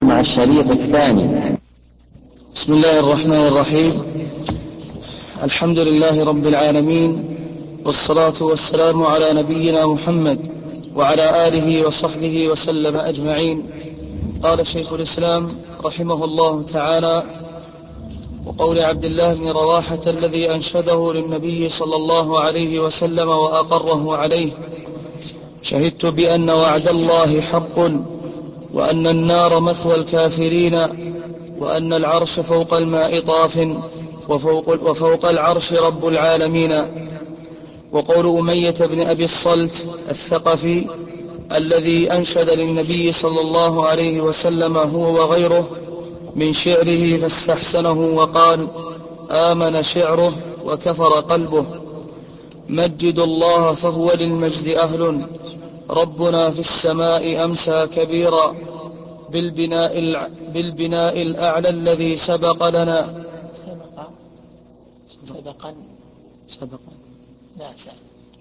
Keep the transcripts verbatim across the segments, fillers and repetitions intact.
مع الشريط الثاني. بسم الله الرحمن الرحيم. الحمد لله رب العالمين، والصلاة والسلام على نبينا محمد وعلى آله وصحبه وسلم أجمعين. قال شيخ الإسلام رحمه الله تعالى: وقول عبد الله بن رواحة الذي أنشده للنبي صلى الله عليه وسلم وأقره عليه: شهدت بأن وعد الله حق، وأن النار مثوى الكافرين، وأن العرش فوق الماء طاف، وفوق, وفوق العرش رب العالمين. وقول أمية بن أبي الصلت الثقفي الذي أنشد للنبي صلى الله عليه وسلم هو وغيره من شعره فاستحسنه وقال: آمن شعره وكفر قلبه. مجدوا الله فهو للمجد أهل، ربنا في السماء أمسى كبيرا، بالبناء, الع... بالبناء الأعلى الذي سبق لنا سبق سبقا سبقا ناسا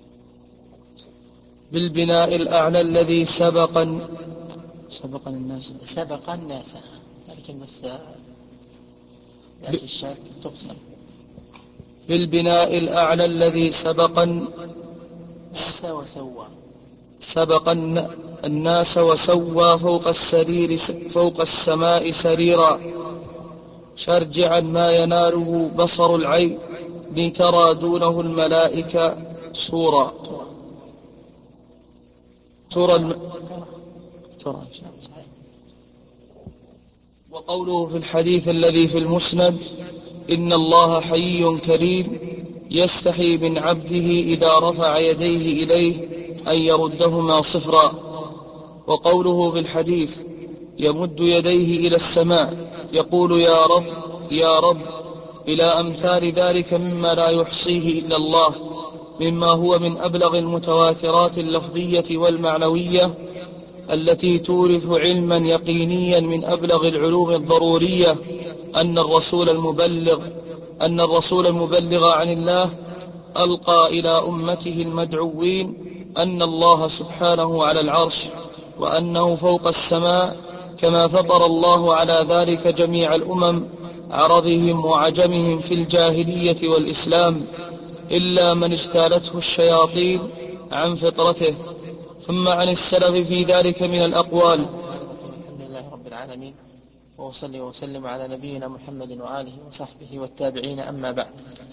بالبناء الأعلى الذي سبق سبق الناس سبق الناس، لكن بس ذات الشرط تقسم. بالبناء الأعلى الذي سبق ناس وسوى سبق الناس وسوى فوق السرير فوق السماء سريرا، شرجعا ما يناله بصر العين لترى دونه الملائكة صورا. ترى الم... ترى. وقوله في الحديث الذي في المسند: إن الله حيي كريم يستحي من عبده إذا رفع يديه إليه أن يردهما صفرا. وقوله في الحديث: يمد يديه إلى السماء يقول يا رب يا رب، إلى أمثال ذلك مما لا يحصيه إلا الله، مما هو من أبلغ المتواترات اللفظية والمعنوية التي تورث علما يقينيا من أبلغ العلوم الضرورية، أن الرسول المبلغ أن الرسول المبلغ عن الله ألقى إلى أمته المدعوين أن الله سبحانه على العرش، وأنه فوق السماء، كما فطر الله على ذلك جميع الأمم عربهم وعجمهم في الجاهلية والإسلام، إلا من اجتالته الشياطين عن فطرته. ثم عن السلف في ذلك من الأقوال. الحمد لله رب العالمين، وأصلي وسلم على نبينا محمد وآله وصحبه والتابعين، أما بعد.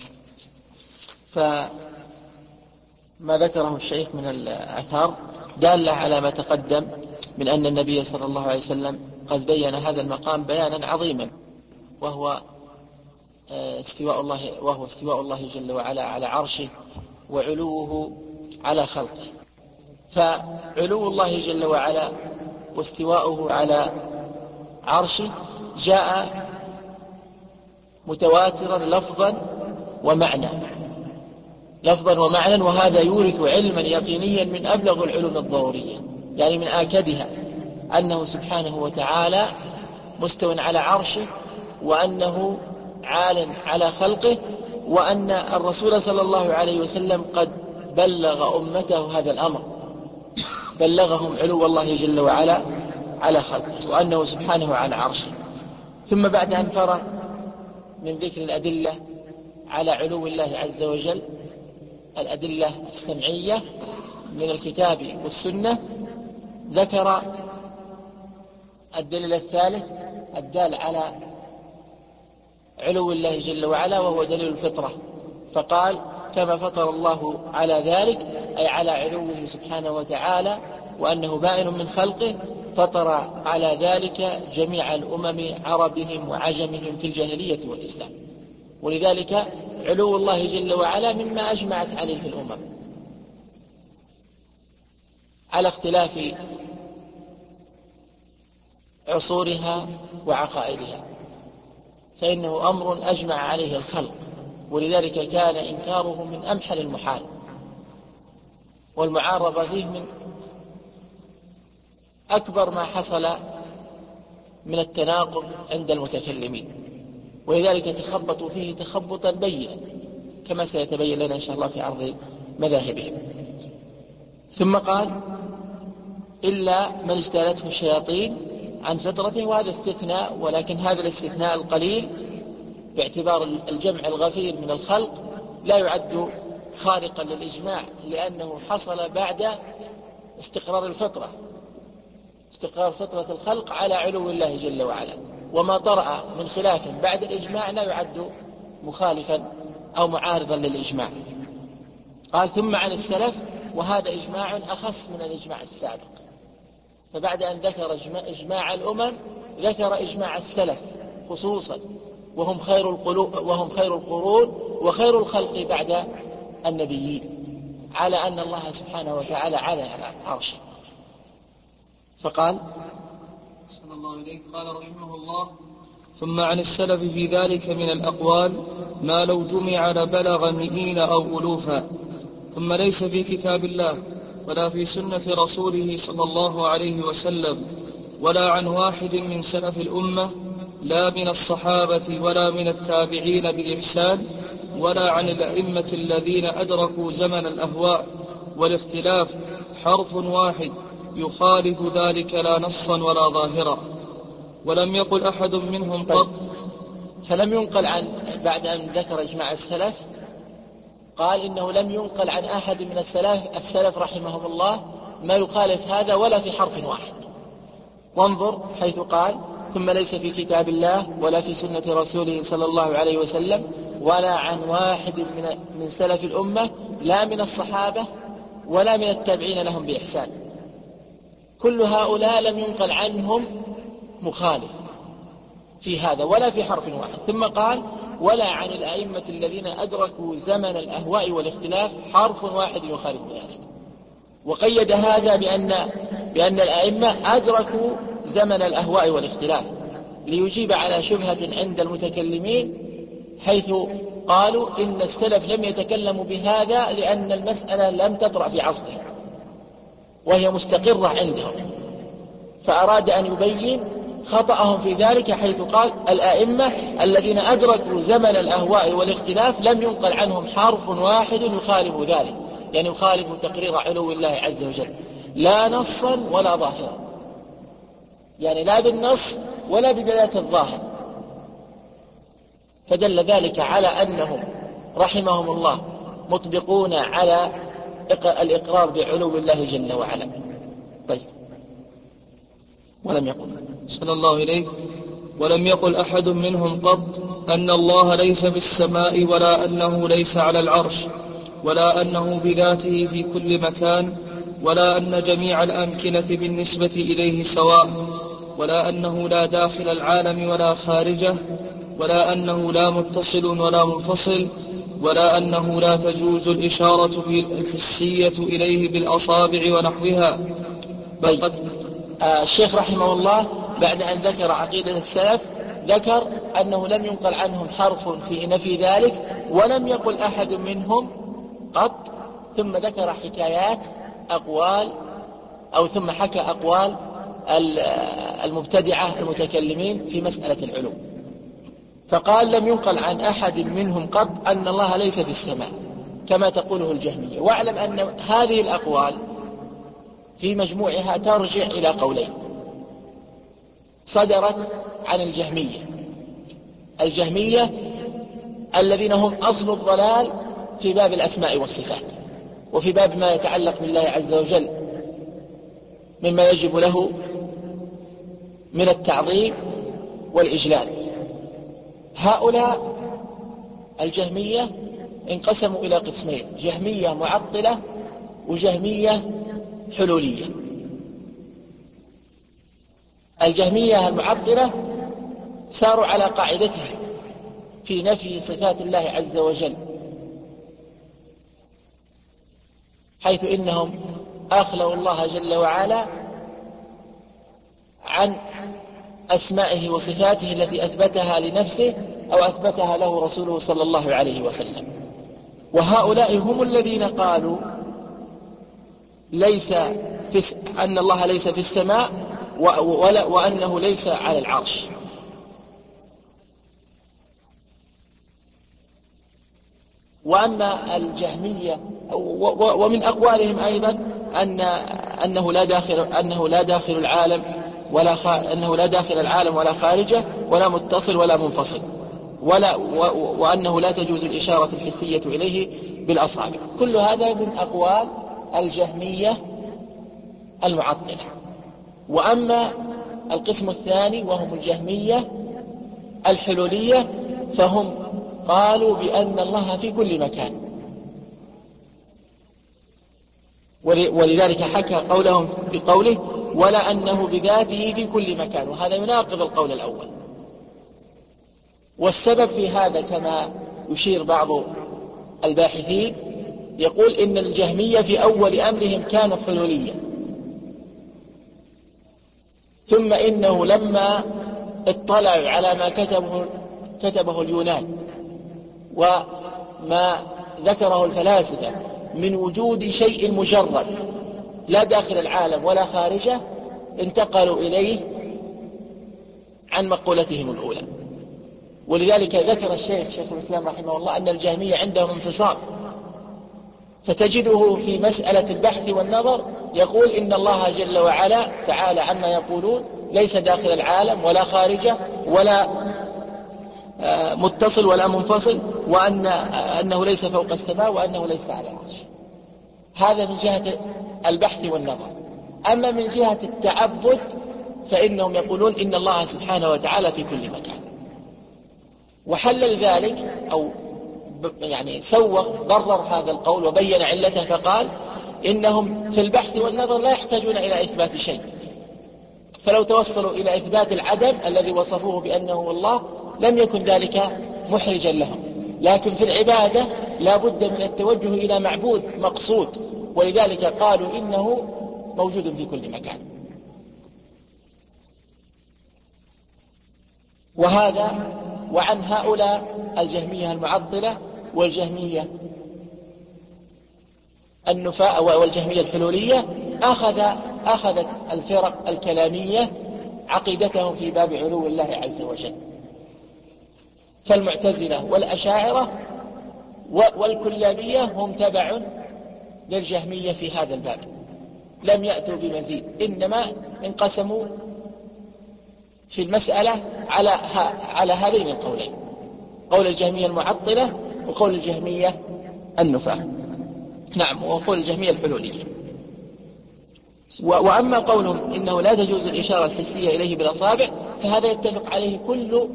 فما ذكره الشيخ من الآثار دالة على ما تقدم من أن النبي صلى الله عليه وسلم قد بيّن هذا المقام بيانا عظيما، وهو استواء الله وهو استواء الله جل وعلا على عرشه وعلوه على خلقه. فعلو الله جل وعلا واستواؤه على عرشه جاء متواترا لفظا ومعنى لفظا ومعنى وهذا يورث علما يقينيا من أبلغ العلوم الضرورية، يعني من آكدها، أنه سبحانه وتعالى مستو على عرشه، وأنه عال على خلقه، وأن الرسول صلى الله عليه وسلم قد بلغ أمته هذا الأمر، بلغهم علو الله جل وعلا على خلقه، وأنه سبحانه على عرشه. ثم بعد أن فرغ من ذكر الأدلة على علو الله عز وجل، الأدلة السمعية من الكتاب والسنة، ذكر الدليل الثالث الدال على علو الله جل وعلا، وهو دليل الفطرة، فقال: كما فطر الله على ذلك، أي على علوه سبحانه وتعالى، وأنه بائن من خلقه، فطر على ذلك جميع الأمم عربهم وعجمهم في الجاهلية والإسلام. ولذلك علو الله جل وعلا مما أجمعت عليه الأمم على اختلاف عصورها وعقائدها، فإنه أمر أجمع عليه الخلق، ولذلك كان إنكاره من أمحل المحال، والمعارضة فيه من أكبر ما حصل من التناقض عند المتكلمين، ولذلك تخبطوا فيه تخبطا بينا، كما سيتبين لنا إن شاء الله في عرض مذاهبهم. ثم قال: إلا من اجتالته الشياطين عن فطرته، وهذا استثناء، ولكن هذا الاستثناء القليل باعتبار الجمع الغفير من الخلق لا يعد خارقا للإجماع، لأنه حصل بعد استقرار الفطرة استقرار فطرة الخلق على علو الله جل وعلا، وما طرأ من خلاف بعد الإجماع لا يعد مخالفا أو معارضا للإجماع. قال ثم عن السلف، وهذا إجماع أخص من الإجماع السابق، فبعد أن ذكر إجماع الأمم ذكر إجماع السلف خصوصا، وهم خير وهم خير القرون وخير الخلق بعد النبيين، على أن الله سبحانه وتعالى على على عرشه. فقال صلى الله عليه قال رحمه الله: ثم عن السلف في ذلك من الأقوال ما لو جمع لبلغ مئين أو ألوفا، ثم ليس في كتاب الله ولا في سنة رسوله صلى الله عليه وسلم ولا عن واحد من سلف الأمة، لا من الصحابة ولا من التابعين بإحسان ولا عن الأئمة الذين أدركوا زمن الأهواء والاختلاف، حرف واحد يخالف ذلك لا نصا ولا ظاهرا، ولم يقل أحد منهم قط. فلم ينقل عن بعد أن ذكر إجماع السلف قال إنه لم ينقل عن أحد من السلف السلف رحمهم الله ما يخالف هذا ولا في حرف واحد. وانظر حيث قال: ثم ليس في كتاب الله ولا في سنة رسوله صلى الله عليه وسلم ولا عن واحد من من سلف الأمة، لا من الصحابة ولا من التابعين لهم بإحسان. كل هؤلاء لم ينقل عنهم مخالف في هذا ولا في حرف واحد. ثم قال: ولا عن الأئمة الذين أدركوا زمن الأهواء والاختلاف، حرف واحد يخالف ذلك. وقيد هذا بأن بأن الأئمة أدركوا زمن الأهواء والاختلاف، ليجيب على شبهة عند المتكلمين، حيث قالوا إن السلف لم يتكلموا بهذا لأن المسألة لم تطرأ في عصره وهي مستقرة عندهم، فأراد أن يبين خطأهم في ذلك، حيث قال: الأئمة الذين أدركوا زمن الأهواء والاختلاف لم ينقل عنهم حرف واحد يخالف ذلك، يعني يخالف تقرير علو الله عز وجل، لا نصا ولا ظاهرا، يعني لا بالنص ولا بدلالة الظاهر. فدل ذلك على أنهم رحمهم الله مطبقون على الإقرار بعلو الله جل وعلا. طيب. ولم يقل صلى الله عليه ولم يقل أحد منهم قط أن الله ليس في السماء ولا أنه ليس على العرش ولا أنه بذاته في كل مكان ولا أن جميع الأمكنة بالنسبة إليه سواء ولا أنه لا داخل العالم ولا خارجه ولا أنه لا متصل ولا منفصل ولا أنه لا تجوز الإشارة الحسية إليه بالأصابع ونحوها. بل قد آه الشيخ رحمه الله بعد أن ذكر عقيدة السلف ذكر أنه لم ينقل عنهم حرف في نفي ذلك ولم يقل أحد منهم قط، ثم ذكر حكايات أقوال أو ثم حكى أقوال المبتدعة المتكلمين في مسألة العلو، فقال: لم ينقل عن أحد منهم قط أن الله ليس في السماء كما تقوله الجهمية. واعلم أن هذه الأقوال في مجموعها ترجع إلى قولين صدرت عن الجهمية الجهمية الذين هم أصل الضلال في باب الأسماء والصفات وفي باب ما يتعلق بالله عز وجل مما يجب له من التعظيم والإجلال. هؤلاء الجهمية انقسموا إلى قسمين: جهمية معطلة وجهمية حلولية. الجهمية المعطلة ساروا على قاعدتها في نفي صفات الله عز وجل، حيث إنهم أخلوا الله جل وعلا عن أسمائه وصفاته التي أثبتها لنفسه أو أثبتها له رسوله صلى الله عليه وسلم. وهؤلاء هم الذين قالوا ليس في أن الله ليس في السماء ولا وأنه ليس على العرش. وأما الجهمية ومن أقوالهم أيضا أن أنه لا داخل أنه لا داخل العالم ولا خ... أنه لا داخل العالم ولا خارجه ولا متصل ولا منفصل، ولا و... وأنه لا تجوز الإشارة الحسية إليه بالأصابع. كل هذا من أقوال الجهمية المعطلة. وأما القسم الثاني وهم الجهمية الحلولية فهم قالوا بأن الله في كل مكان، ولذلك حكى قولهم بقوله ولا أنه بذاته في كل مكان، وهذا يناقض القول الأول. والسبب في هذا كما يشير بعض الباحثين، يقول إن الجهمية في أول أمرهم كانوا حلولية، ثم إنه لما اطلعوا على ما كتبه, كتبه اليونان وما ذكره الفلاسفة من وجود شيء مجرد لا داخل العالم ولا خارجه، انتقلوا إليه عن مقولتهم الأولى. ولذلك ذكر الشيخ شيخ الإسلام رحمه الله أن الجهمية عندهم انفصام، فتجده في مسألة البحث والنظر يقول إن الله جل وعلا تعالى عما يقولون ليس داخل العالم ولا خارجه ولا متصل ولا منفصل، وأن أنه ليس فوق السماء وأنه ليس على العرش. هذا من جهة البحث والنظر. أما من جهة التعبد فإنهم يقولون إن الله سبحانه وتعالى في كل مكان. وحلل ذلك أو يعني سوغ برر هذا القول وبين علته، فقال إنهم في البحث والنظر لا يحتاجون إلى إثبات شيء، فلو توصلوا إلى إثبات العدم الذي وصفوه بأنه الله لم يكن ذلك محرجا لهم. لكن في العبادة لا بد من التوجه إلى معبود مقصود، ولذلك قالوا إنه موجود في كل مكان. وهذا وعن هؤلاء الجهمية المعطلة والجهمية النفاء والجهمية الحلولية أخذ أخذت الفرق الكلامية عقيدتهم في باب علو الله عز وجل. فالمعتزلة والأشاعرة والكلابية هم تبع للجهمية في هذا الباب، لم يأتوا بمزيد، إنما انقسموا في المسألة على على هذين القولين، قول الجهمية المعطلة وقول الجهمية النفاة. نعم، وقول الجهمية الحلولية. وأما قولهم إنه لا تجوز الإشارة الحسية إليه بالأصابع فهذا يتفق عليه كل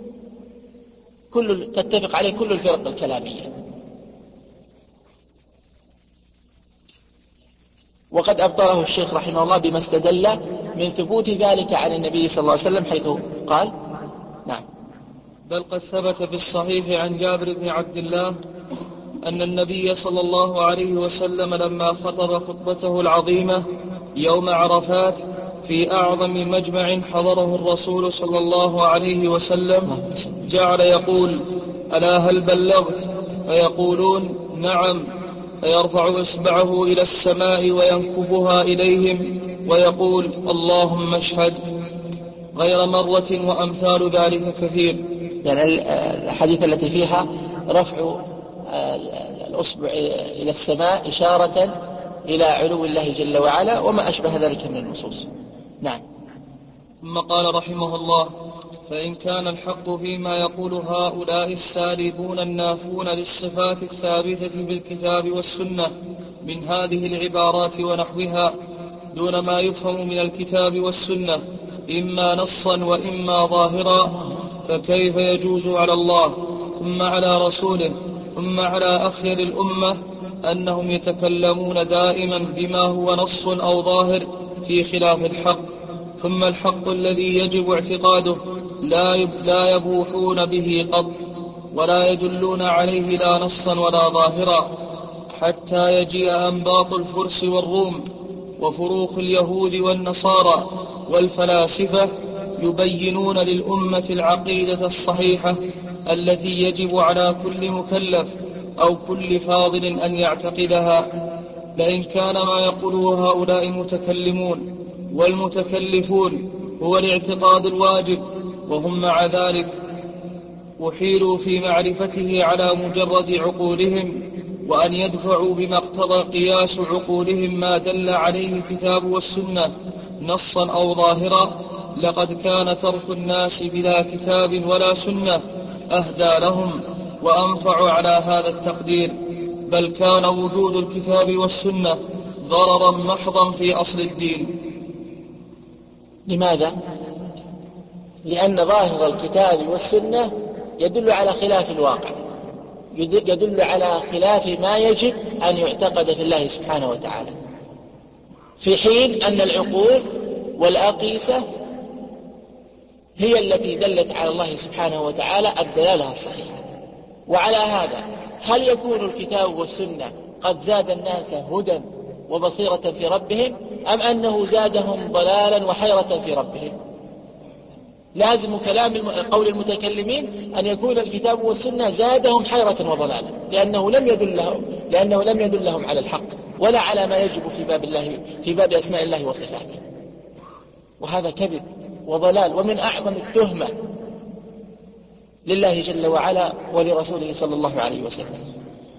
كل تتفق عليه كل الفرق الكلامية. وقد أبطله الشيخ رحمه الله بما استدل من ثبوت ذلك عن النبي صلى الله عليه وسلم، حيث قال نعم بل قد ثبت في الصحيح عن جابر بن عبد الله أن النبي صلى الله عليه وسلم لما خطب خطبته العظيمة يوم عرفات في أعظم مجمع حضره الرسول صلى الله عليه وسلم جعل يقول ألا هل بلغت؟ فيقولون نعم، فيرفع إصبعه إلى السماء وينكبها إليهم ويقول اللهم اشهد، غير مرة وأمثال ذلك كثير. يعني الحديث التي فيها رفع الأصبع إلى السماء إشارة إلى علو الله جل وعلا وما أشبه ذلك من النصوص. نعم. ثم قال رحمه الله فإن كان الحق فيما يقول هؤلاء السالبون النافون للصفات الثابتة بالكتاب والسنة من هذه العبارات ونحوها دون ما يفهم من الكتاب والسنة إما نصا وإما ظاهرا، فكيف يجوز على الله ثم على رسوله ثم على أخير الأمة أنهم يتكلمون دائما بما هو نص أو ظاهر في خلاف الحق، ثم الحق الذي يجب اعتقاده لا يبوحون به قط ولا يدلون عليه لا نصا ولا ظاهرا، حتى يجيء أنباط الفرس والروم وفروخ اليهود والنصارى والفلاسفة يبينون للأمة العقيدة الصحيحة التي يجب على كل مكلف أو كل فاضل أن يعتقدها. لئن كان ما يقوله هؤلاء المتكلمون والمتكلفون هو الاعتقاد الواجب وهم مع ذلك أحيلوا في معرفته على مجرد عقولهم، وأن يدفعوا بما اقتضى قياس عقولهم ما دل عليه الكتاب والسنة نصا أو ظاهرا، لقد كان ترك الناس بلا كتاب ولا سنة أهدى لهم وأنفع على هذا التقدير، بل كان وجود الكتاب والسنة ضررا محضا في أصل الدين. لماذا؟ لأن ظاهر الكتاب والسنة يدل على خلاف الواقع، يدل على خلاف ما يجب أن يعتقد في الله سبحانه وتعالى، في حين أن العقول والأقيسة هي التي دلت على الله سبحانه وتعالى الدلالة الصحيحة. وعلى هذا هل يكون الكتاب والسنة قد زاد الناس هدى وبصيرة في ربهم، أم أنه زادهم ضلالا وحيرة في ربهم؟ لازم كلام قول المتكلمين أن يكون الكتاب والسنة زادهم حيرة وضلالا، لأنه لم يدل لهم لأنه لم يدل لهم على الحق ولا على ما يجب في باب الله في باب أسماء الله وصفاته. وهذا كذب وضلال، ومن أعظم التهمة لله جل وعلا ولرسوله صلى الله عليه وسلم.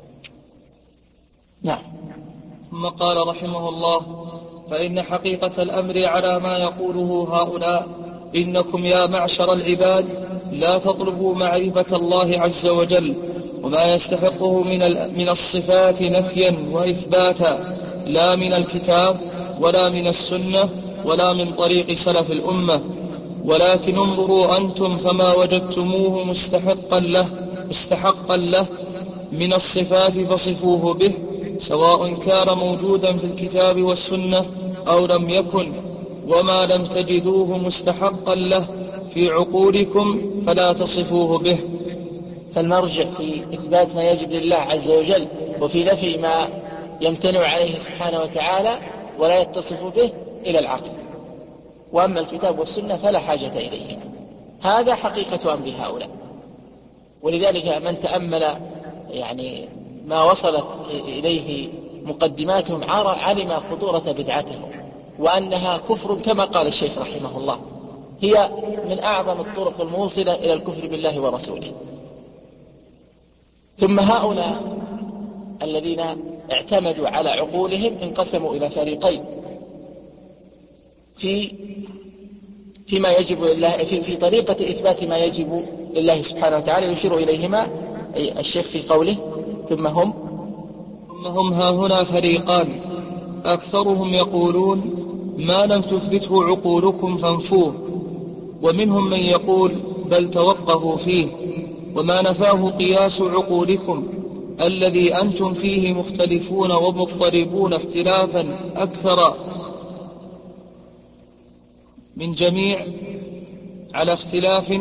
نعم. ثم قال رحمه الله: فإن حقيقة الأمر على ما يقوله هؤلاء: إنكم يا معشر العباد لا تطلبوا معرفة الله عز وجل وما يستحقه من من الصفات نفيا وإثباتا، لا من الكتاب ولا من السنة ولا من طريق سلف الأمة، ولكن انظروا أنتم فما وجدتموه مستحقا له مستحقا له من الصفات فصفوه به، سواء كان موجودا في الكتاب والسنة أو لم يكن، وما لم تجدوه مستحقا له في عقولكم فلا تصفوه به. فالمرجع في إثبات ما يجب لله عز وجل وفي نفي ما يمتنع عليه سبحانه وتعالى ولا يتصف به إلى العقل، وأما الكتاب والسنة فلا حاجة إليهم. هذا حقيقة أمر هؤلاء. ولذلك من تأمل يعني ما وصلت إليه مقدماتهم علم خطورة بدعتهم وأنها كفر كما قال الشيخ رحمه الله، هي من أعظم الطرق الموصلة إلى الكفر بالله ورسوله. ثم هؤلاء الذين اعتمدوا على عقولهم انقسموا إلى فريقين في فيما يجب لله في, في طريقة إثبات ما يجب لله سبحانه وتعالى، يشير إليهما الشيخ في قوله: ثم هم ثم هم ها هنا فريقان: أكثرهم يقولون ما لم تثبته عقولكم فانفوه، ومنهم من يقول بل توقفوا فيه، وما نفاه قياس عقولكم الذي أنتم فيه مختلفون ومضطربون اختلافا أكثر من جميع على اختلاف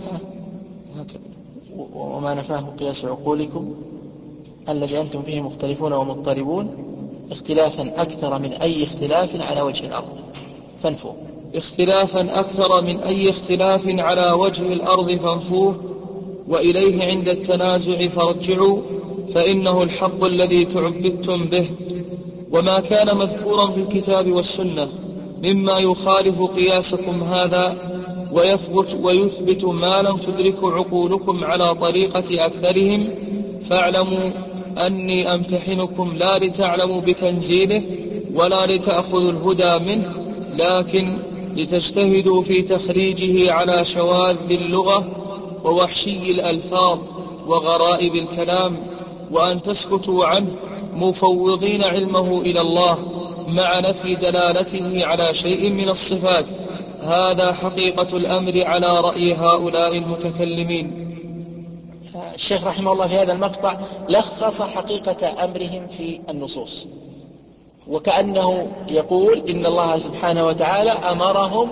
وما نفاه قياس عقولكم الذي أنتم فيه مختلفون ومضطربون اختلافا أكثر من أي اختلاف على وجه الأرض فانفوه. اختلافا أكثر من أي اختلاف على وجه الأرض فانفوه، وإليه عند التنازع فارجعوا، فإنه الحق الذي تعبدتم به. وما كان مذكورا في الكتاب والسنة مما يخالف قياسكم هذا ويثبت, ويثبت ما لم تدرك عقولكم على طريقة أكثرهم، فاعلموا أني أمتحنكم لا لتعلموا بتنزيله ولا لتأخذوا الهدى منه، لكن لتجتهدوا في تخريجه على شواذ اللغة ووحشي الألفاظ وغرائب الكلام، وأن تسكتوا عنه مفوضين علمه إلى الله مع نفي دلالته على شيء من الصفات. هذا حقيقة الأمر على رأي هؤلاء المتكلمين. الشيخ رحمه الله في هذا المقطع لخص حقيقة أمرهم في النصوص، وكأنه يقول إن الله سبحانه وتعالى أمرهم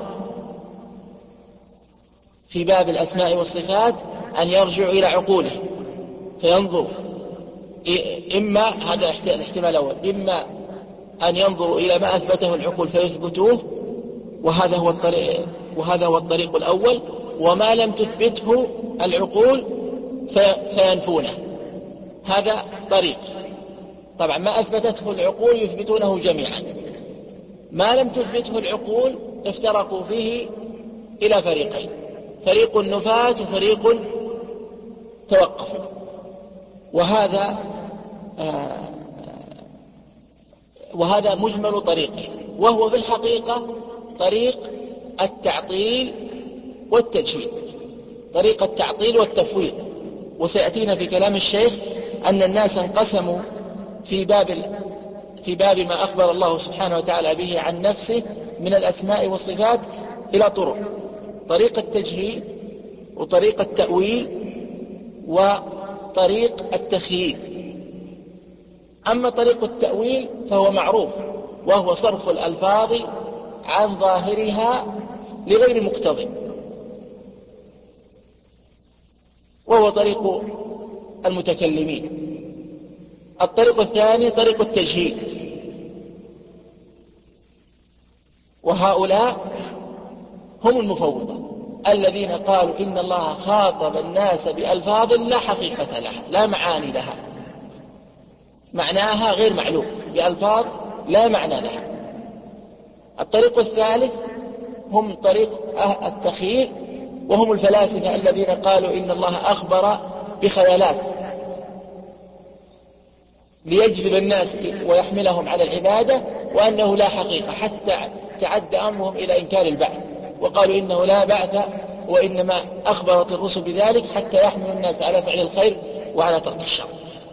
في باب الأسماء والصفات أن يرجعوا إلى عقولهم فينظروا، إما هذا الاحتمال الأول، إما أن ينظروا إلى ما أثبته العقول فيثبتوه، وهذا هو الطريق وهذا هو الطريق الأول، وما لم تثبته العقول فينفونه، هذا طريق. طبعا ما أثبتته العقول يثبتونه جميعا، ما لم تثبته العقول افترقوا فيه إلى فريقين: فريق النفاة وفريق توقف. وهذا آه وهذا مجمل طريقه، وهو في الحقيقة طريق التعطيل والتجهيل، طريق التعطيل والتفويض. وسيأتينا في كلام الشيخ أن الناس انقسموا في باب في باب ما أخبر الله سبحانه وتعالى به عن نفسه من الأسماء والصفات إلى طرق: طريق التجهيل، وطريق التأويل، وطريق التخييل. أما طريق التأويل فهو معروف، وهو صرف الألفاظ عن ظاهرها لغير مقتضى، وهو طريق المتكلمين. الطريق الثاني طريق التجهيل، وهؤلاء هم المفوضة الذين قالوا إن الله خاطب الناس بألفاظ لا حقيقة لها، لا معاني لها، معناها غير معلوم، بألفاظ لا معنى لها. الطريق الثالث هم طريق التخييل، وهم الفلاسفة الذين قالوا إن الله أخبر بخيالات ليجذب الناس ويحملهم على العبادة، وأنه لا حقيقة، حتى تعد أمرهم إلى إنكار البعث، وقالوا إنه لا بعث، وإنما أخبرت الرسل بذلك حتى يحملوا الناس على فعل الخير وعلى ترك الشر.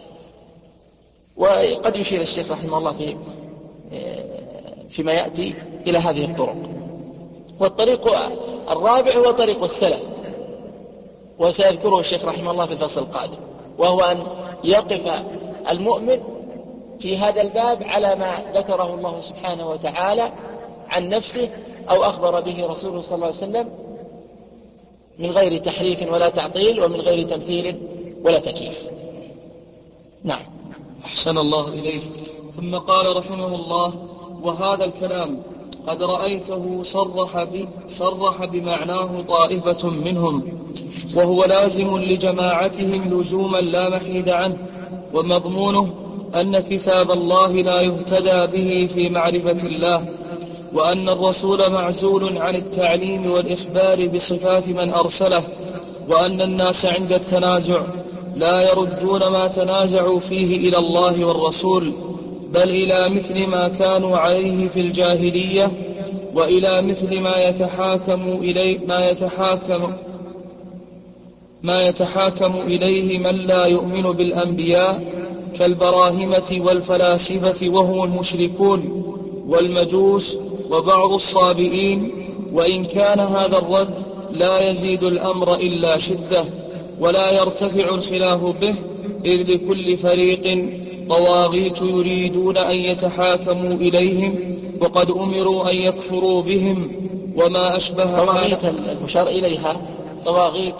وقد يشير الشيخ رحمه الله في فيما يأتي إلى هذه الطرق. والطريق الرابع هو طريق السلف، وسيذكره الشيخ رحمه الله في الفصل القادم، وهو أن يقف المؤمن في هذا الباب على ما ذكره الله سبحانه وتعالى عن نفسه أو أخبر به رسوله صلى الله عليه وسلم، من غير تحريف ولا تعطيل، ومن غير تمثيل ولا تكييف. نعم. أحسن الله إليك. ثم قال رحمه الله: وهذا الكلام قد رأيته صرح, صرح بمعناه طائفة منهم، وهو لازم لجماعتهم لزوما لا محيد عنه، ومضمونه أن كتاب الله لا يهتدى به في معرفة الله، وأن الرسول معزول عن التعليم والإخبار بصفات من أرسله، وأن الناس عند التنازع لا يردون ما تنازعوا فيه إلى الله والرسول، بل إلى مثل ما كانوا عليه في الجاهلية، وإلى مثل ما يتحاكم إليه ما يتحاكم ما يتحاكم إليه من لا يؤمن بالأنبياء كالبراهمة والفلاسفة، وهم المشركون والمجوس وبعض الصابئين. وإن كان هذا الرد لا يزيد الأمر إلا شدة، ولا يرتفع الخلاف به، إذ لكل فريق طواغيت يريدون أن يتحاكموا إليهم، وقد أمروا أن يكفروا بهم وما أشبه. طواغيت المشار إليها طواغيت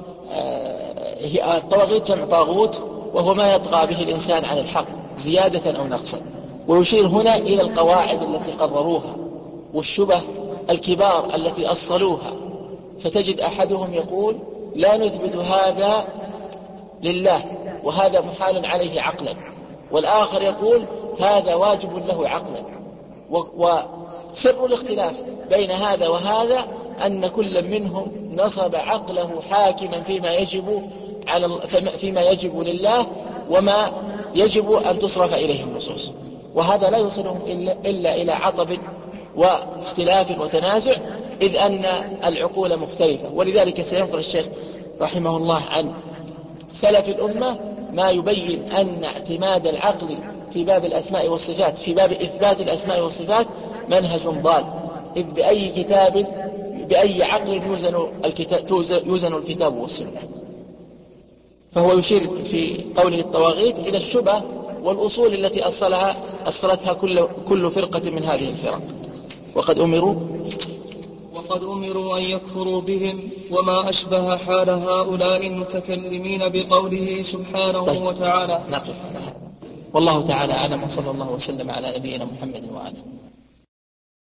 هي الطواغيت جمع طاغوت، وهو ما يطغى به الإنسان عن الحق زيادة أو نقصا. ويشير هنا إلى القواعد التي قرروها والشبه الكبار التي أصلوها، فتجد أحدهم يقول لا نثبت هذا لله وهذا محال عليه عقلا، والآخر يقول هذا واجب له عقلا. وسر الاختلاف بين هذا وهذا أن كل منهم نصب عقله حاكما فيما يجب على فيما يجب لله وما يجب أن تصرف إليه النصوص، وهذا لا يوصلهم إلا, إلا إلى عطب واختلاف وتنازع، إذ أن العقول مختلفة. ولذلك سينقل الشيخ رحمه الله عن سلف الأمة ما يبين أن اعتماد العقل في باب الأسماء والصفات، في باب إثبات الأسماء والصفات، منهج ضال، إذ بأي كتاب بأي عقل يوزن الكتاب, يوزن الكتاب والسنة. فهو يشير في قوله الطواغيت إلى الشبه والأصول التي أصلها أصلتها كل, كل فرقة من هذه الفرق. وقد أمروا وقد أمروا أن يكفروا بهم وما أشبه حال هؤلاء المتكلمين بقوله سبحانه طيب. وتعالى. نقف على هذا، والله تعالى أعلم، وصلى الله وسلم على نبينا محمد وآله.